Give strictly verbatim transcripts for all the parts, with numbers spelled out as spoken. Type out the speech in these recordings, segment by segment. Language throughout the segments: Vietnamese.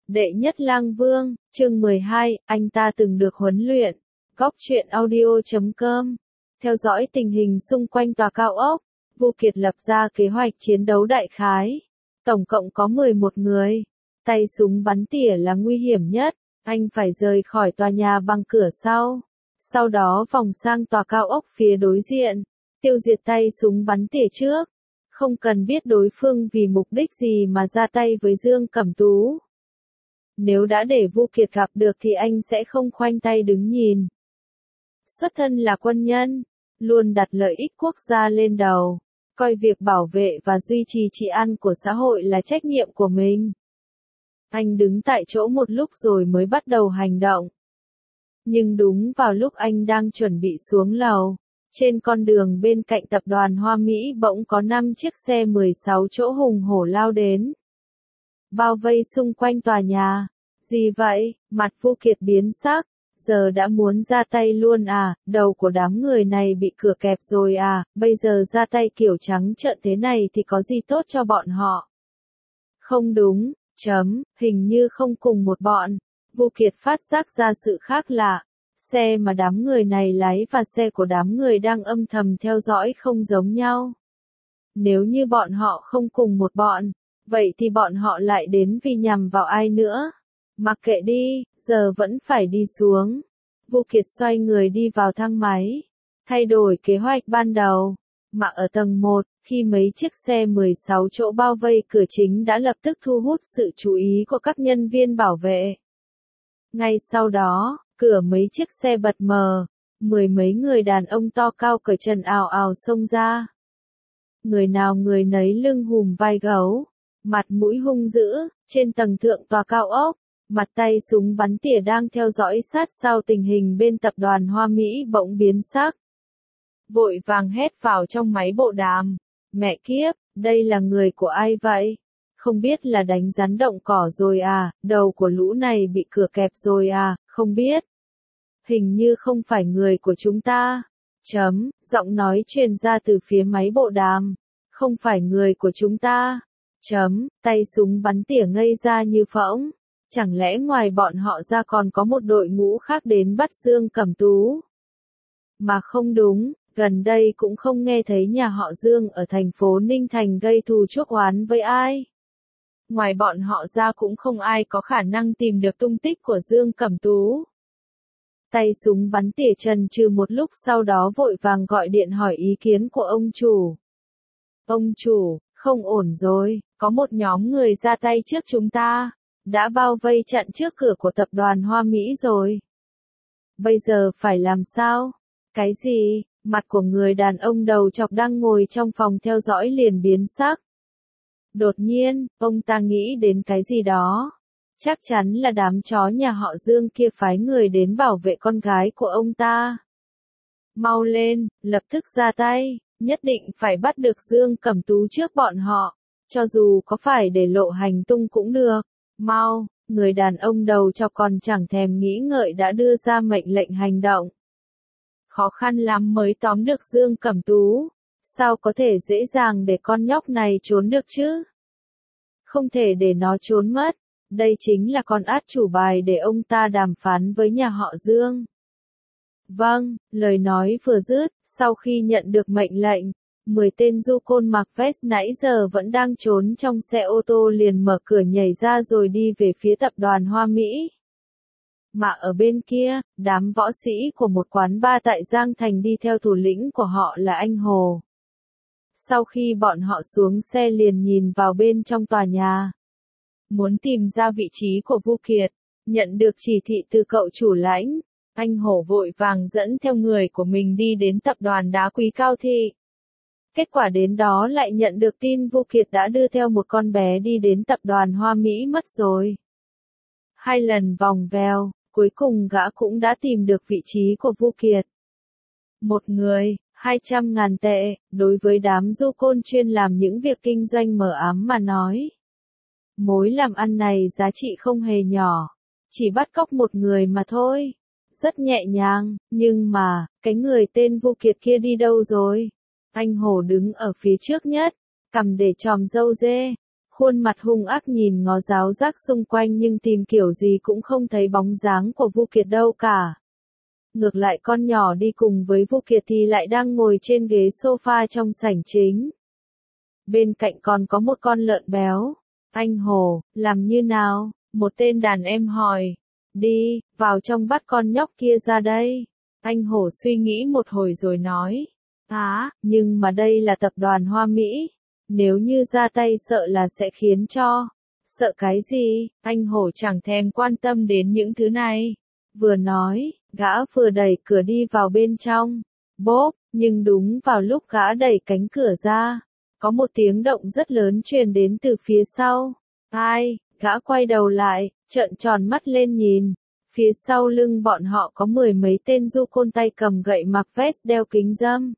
Đệ nhất lang vương, chương mười hai, anh ta từng được huấn luyện. Góc truyện audio chấm com. Theo dõi tình hình xung quanh tòa cao ốc, Vu Kiệt lập ra kế hoạch chiến đấu đại khái. Tổng cộng có mười một người. Tay súng bắn tỉa là nguy hiểm nhất, anh phải rời khỏi tòa nhà bằng cửa sau. Sau đó vòng sang tòa cao ốc phía đối diện, tiêu diệt tay súng bắn tỉa trước. Không cần biết đối phương vì mục đích gì mà ra tay với Dương Cẩm Tú. Nếu đã để Vu Kiệt gặp được thì anh sẽ không khoanh tay đứng nhìn. Xuất thân là quân nhân, luôn đặt lợi ích quốc gia lên đầu, coi việc bảo vệ và duy trì trị an của xã hội là trách nhiệm của mình. Anh đứng tại chỗ một lúc rồi mới bắt đầu hành động. Nhưng đúng vào lúc anh đang chuẩn bị xuống lầu, trên con đường bên cạnh tập đoàn Hoa Mỹ bỗng có năm chiếc xe mười sáu chỗ hùng hổ lao đến. Bao vây xung quanh tòa nhà. Gì vậy? Mặt Vu Kiệt biến sắc. Giờ đã muốn ra tay luôn à? Đầu của đám người này bị cửa kẹp rồi à? Bây giờ ra tay kiểu trắng trợn thế này thì có gì tốt cho bọn họ? Không đúng, chấm, hình như không cùng một bọn. Vu Kiệt phát giác ra sự khác lạ. Xe mà đám người này lái và xe của đám người đang âm thầm theo dõi không giống nhau. Nếu như bọn họ không cùng một bọn, vậy thì bọn họ lại đến vì nhằm vào ai nữa? Mặc kệ đi, giờ vẫn phải đi xuống. Vu Kiệt xoay người đi vào thang máy, thay đổi kế hoạch ban đầu. Mà ở tầng một, khi mấy chiếc xe mười sáu chỗ bao vây cửa chính đã lập tức thu hút sự chú ý của các nhân viên bảo vệ. Ngay sau đó, cửa mấy chiếc xe bật mở, mười mấy người đàn ông to cao cởi trần ào ào xông ra. Người nào người nấy lưng hùm vai gấu, mặt mũi hung dữ, trên tầng thượng tòa cao ốc, mặt tay súng bắn tỉa đang theo dõi sát sao tình hình bên tập đoàn Hoa Mỹ bỗng biến sắc. Vội vàng hét vào trong máy bộ đàm, mẹ kiếp, đây là người của ai vậy? Không biết là đánh rắn động cỏ rồi à, đầu của lũ này bị cửa kẹp rồi à, không biết. Hình như không phải người của chúng ta. Chấm, giọng nói truyền ra từ phía máy bộ đàm. Không phải người của chúng ta. Chấm, tay súng bắn tỉa ngây ra như phỗng. Chẳng lẽ ngoài bọn họ ra còn có một đội ngũ khác đến bắt Dương Cẩm Tú? Mà không đúng, gần đây cũng không nghe thấy nhà họ Dương ở thành phố Ninh Thành gây thù chuốc oán với ai. Ngoài bọn họ ra cũng không ai có khả năng tìm được tung tích của Dương Cẩm Tú. Tay súng bắn tỉa trần trừ một lúc sau đó vội vàng gọi điện hỏi ý kiến của ông chủ. Ông chủ, không ổn rồi, có một nhóm người ra tay trước chúng ta, đã bao vây chặn trước cửa của tập đoàn Hoa Mỹ rồi. Bây giờ phải làm sao? Cái gì? Mặt của người đàn ông đầu chọc đang ngồi trong phòng theo dõi liền biến sắc. Đột nhiên, ông ta nghĩ đến cái gì đó. Chắc chắn là đám chó nhà họ Dương kia phái người đến bảo vệ con gái của ông ta. Mau lên, lập tức ra tay, nhất định phải bắt được Dương Cẩm Tú trước bọn họ, cho dù có phải để lộ hành tung cũng được. Mau, người đàn ông đầu chọc còn chẳng thèm nghĩ ngợi đã đưa ra mệnh lệnh hành động. Khó khăn lắm mới tóm được Dương Cẩm Tú, sao có thể dễ dàng để con nhóc này trốn được chứ? Không thể để nó trốn mất. Đây chính là con át chủ bài để ông ta đàm phán với nhà họ Dương. Vâng, lời nói vừa dứt, sau khi nhận được mệnh lệnh, mười tên du côn mặc vest nãy giờ vẫn đang trốn trong xe ô tô liền mở cửa nhảy ra rồi đi về phía tập đoàn Hoa Mỹ. Mà ở bên kia, đám võ sĩ của một quán bar tại Giang Thành đi theo thủ lĩnh của họ là anh Hồ. Sau khi bọn họ xuống xe liền nhìn vào bên trong tòa nhà. Muốn tìm ra vị trí của Vu Kiệt, nhận được chỉ thị từ cậu chủ lãnh, anh Hổ vội vàng dẫn theo người của mình đi đến tập đoàn đá quý Cao Thị. Kết quả đến đó lại nhận được tin Vu Kiệt đã đưa theo một con bé đi đến tập đoàn Hoa Mỹ mất rồi. Hai lần vòng vèo, cuối cùng gã cũng đã tìm được vị trí của Vu Kiệt. Một người, hai trăm ngàn tệ, đối với đám du côn chuyên làm những việc kinh doanh mờ ám mà nói. Mối làm ăn này giá trị không hề nhỏ, chỉ bắt cóc một người mà thôi. Rất nhẹ nhàng, nhưng mà, cái người tên Vu Kiệt kia đi đâu rồi? Anh Hổ đứng ở phía trước nhất, cằm để chòm râu dê, Khuôn mặt hung ác nhìn ngó giáo giác xung quanh nhưng tìm kiểu gì cũng không thấy bóng dáng của Vu Kiệt đâu cả. Ngược lại con nhỏ đi cùng với Vu Kiệt thì lại đang ngồi trên ghế sofa trong sảnh chính. Bên cạnh còn có một con lợn béo. Anh Hổ, làm như nào? Một tên đàn em hỏi. Đi, vào trong bắt con nhóc kia ra đây. Anh Hổ suy nghĩ một hồi rồi nói. Á, nhưng mà đây là tập đoàn Hoa Mỹ. Nếu như ra tay sợ là sẽ khiến cho. Sợ cái gì? Anh Hổ chẳng thèm quan tâm đến những thứ này. Vừa nói, gã vừa đẩy cửa đi vào bên trong. Bốp, nhưng đúng vào lúc gã đẩy cánh cửa ra. Có một tiếng động rất lớn truyền đến từ phía sau. Ai? Gã quay đầu lại, trợn tròn mắt lên nhìn. Phía sau lưng bọn họ có mười mấy tên du côn tay cầm gậy mặc vest đeo kính râm.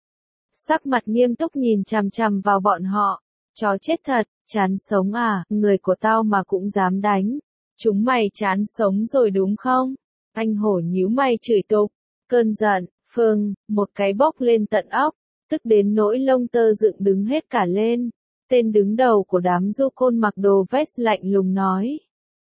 Sắc mặt nghiêm túc nhìn chằm chằm vào bọn họ. Chó chết thật, chán sống à, người của tao mà cũng dám đánh. Chúng mày chán sống rồi đúng không? Anh Hổ nhíu mày chửi tục. Cơn giận, phừng, một cái bốc lên tận óc. Tức đến nỗi lông tơ dựng đứng hết cả lên. Tên đứng đầu của đám du côn mặc đồ vest lạnh lùng nói.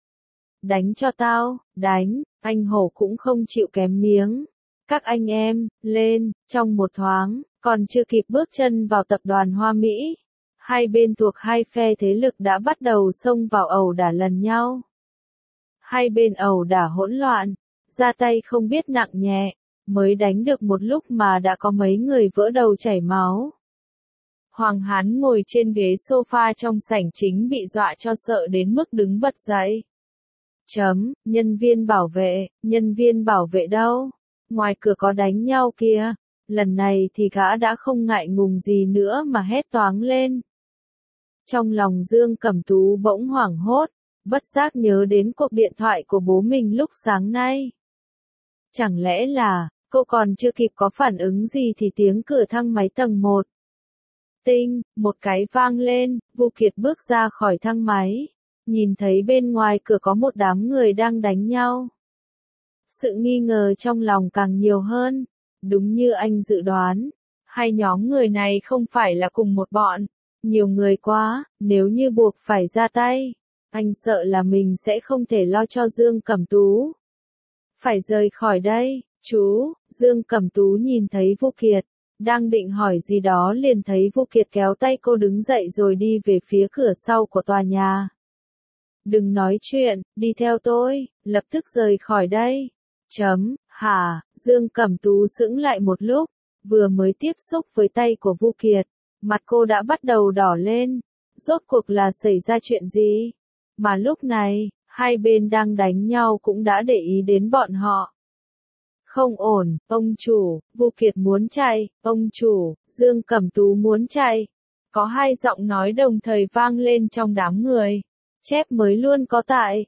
Đánh cho tao, đánh, anh Hổ cũng không chịu kém miếng. Các anh em, lên, trong một thoáng, còn chưa kịp bước chân vào tập đoàn Hoa Mỹ. Hai bên thuộc hai phe thế lực đã bắt đầu xông vào ẩu đả lần nhau. Hai bên ẩu đả hỗn loạn, ra tay không biết nặng nhẹ, mới đánh được một lúc mà đã có mấy người vỡ đầu chảy máu. Hoàng Hán ngồi trên ghế sofa trong sảnh chính bị dọa cho sợ đến mức đứng bật dậy. Chấm, nhân viên bảo vệ, nhân viên bảo vệ đâu? Ngoài cửa có đánh nhau kìa. Lần này thì gã đã không ngại ngùng gì nữa mà hét toáng lên. Trong lòng Dương Cẩm Tú bỗng hoảng hốt, bất giác nhớ đến cuộc điện thoại của bố mình lúc sáng nay. Chẳng lẽ là, cô còn chưa kịp có phản ứng gì thì tiếng cửa thang máy tầng một. Tinh, một cái vang lên, Vu Kiệt bước ra khỏi thang máy. Nhìn thấy bên ngoài cửa có một đám người đang đánh nhau. Sự nghi ngờ trong lòng càng nhiều hơn. Đúng như anh dự đoán. Hai nhóm người này không phải là cùng một bọn. Nhiều người quá, nếu như buộc phải ra tay. Anh sợ là mình sẽ không thể lo cho Dương Cẩm Tú. Phải rời khỏi đây, chú. Dương Cẩm Tú nhìn thấy Vu Kiệt. Đang định hỏi gì đó liền thấy Vu Kiệt kéo tay cô đứng dậy rồi đi về phía cửa sau của tòa nhà. Đừng nói chuyện, đi theo tôi, lập tức rời khỏi đây. Chấm, hả, Dương Cẩm Tú sững lại một lúc, vừa mới tiếp xúc với tay của Vu Kiệt, mặt cô đã bắt đầu đỏ lên. Rốt cuộc là xảy ra chuyện gì? Mà lúc này, hai bên đang đánh nhau cũng đã để ý đến bọn họ. Không ổn, ông chủ, Vu Kiệt muốn chạy, ông chủ, Dương Cẩm Tú muốn chạy. Có hai giọng nói đồng thời vang lên trong đám người. Chép mới luôn có tại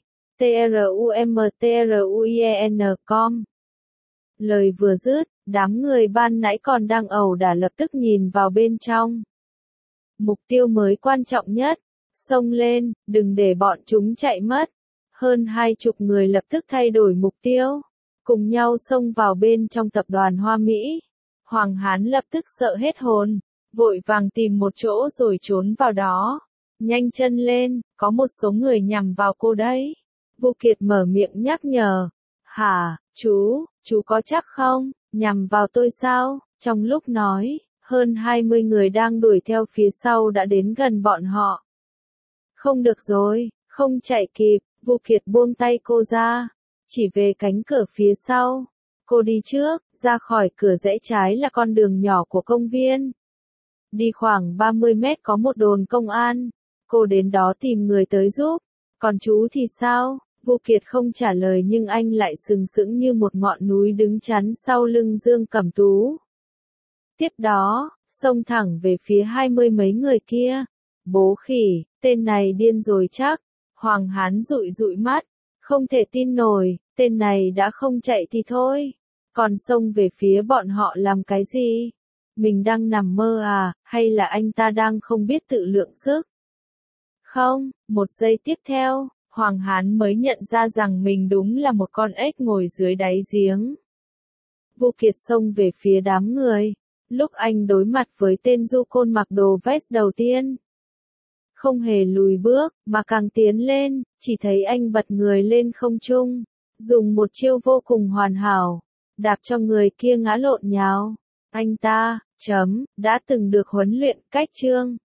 trumtruien chấm com. Lời vừa dứt, đám người ban nãy còn đang ẩu đả lập tức nhìn vào bên trong. Mục tiêu mới quan trọng nhất, xông lên, đừng để bọn chúng chạy mất. Hơn hai chục người lập tức thay đổi mục tiêu, cùng nhau xông vào bên trong tập đoàn Hoa Mỹ. Hoàng Hán lập tức sợ hết hồn, vội vàng tìm một chỗ rồi trốn vào đó. Nhanh chân lên, có một số người nhằm vào cô đấy. Vu Kiệt mở miệng nhắc nhở. Hả, chú, chú có chắc không, nhằm vào tôi sao? Trong lúc nói, hơn hai mươi người đang đuổi theo phía sau đã đến gần bọn họ. Không được rồi, không chạy kịp, Vu Kiệt buông tay cô ra, chỉ về cánh cửa phía sau. Cô đi trước, ra khỏi cửa rẽ trái là con đường nhỏ của công viên. Đi khoảng ba mươi mét có một đồn công an. Cô đến đó tìm người tới giúp. Còn chú thì sao? Vu Kiệt không trả lời nhưng anh lại sừng sững như một ngọn núi đứng chắn sau lưng Dương Cẩm Tú. Tiếp đó, xông thẳng về phía hai mươi mấy người kia. Bố khỉ, tên này điên rồi chắc. Hoàng Hán dụi dụi mắt. Không thể tin nổi, tên này đã không chạy thì thôi. Còn xông về phía bọn họ làm cái gì? Mình đang nằm mơ à, hay là anh ta đang không biết tự lượng sức? Không, một giây tiếp theo, Hoàng Hán mới nhận ra rằng mình đúng là một con ếch ngồi dưới đáy giếng. Vu Kiệt xông về phía đám người. Lúc anh đối mặt với tên du côn mặc đồ vest đầu tiên, không hề lùi bước, mà càng tiến lên, chỉ thấy anh bật người lên không trung, dùng một chiêu vô cùng hoàn hảo, đạp cho người kia ngã lộn nhào. Anh ta, chấm, đã từng được huấn luyện cách chương.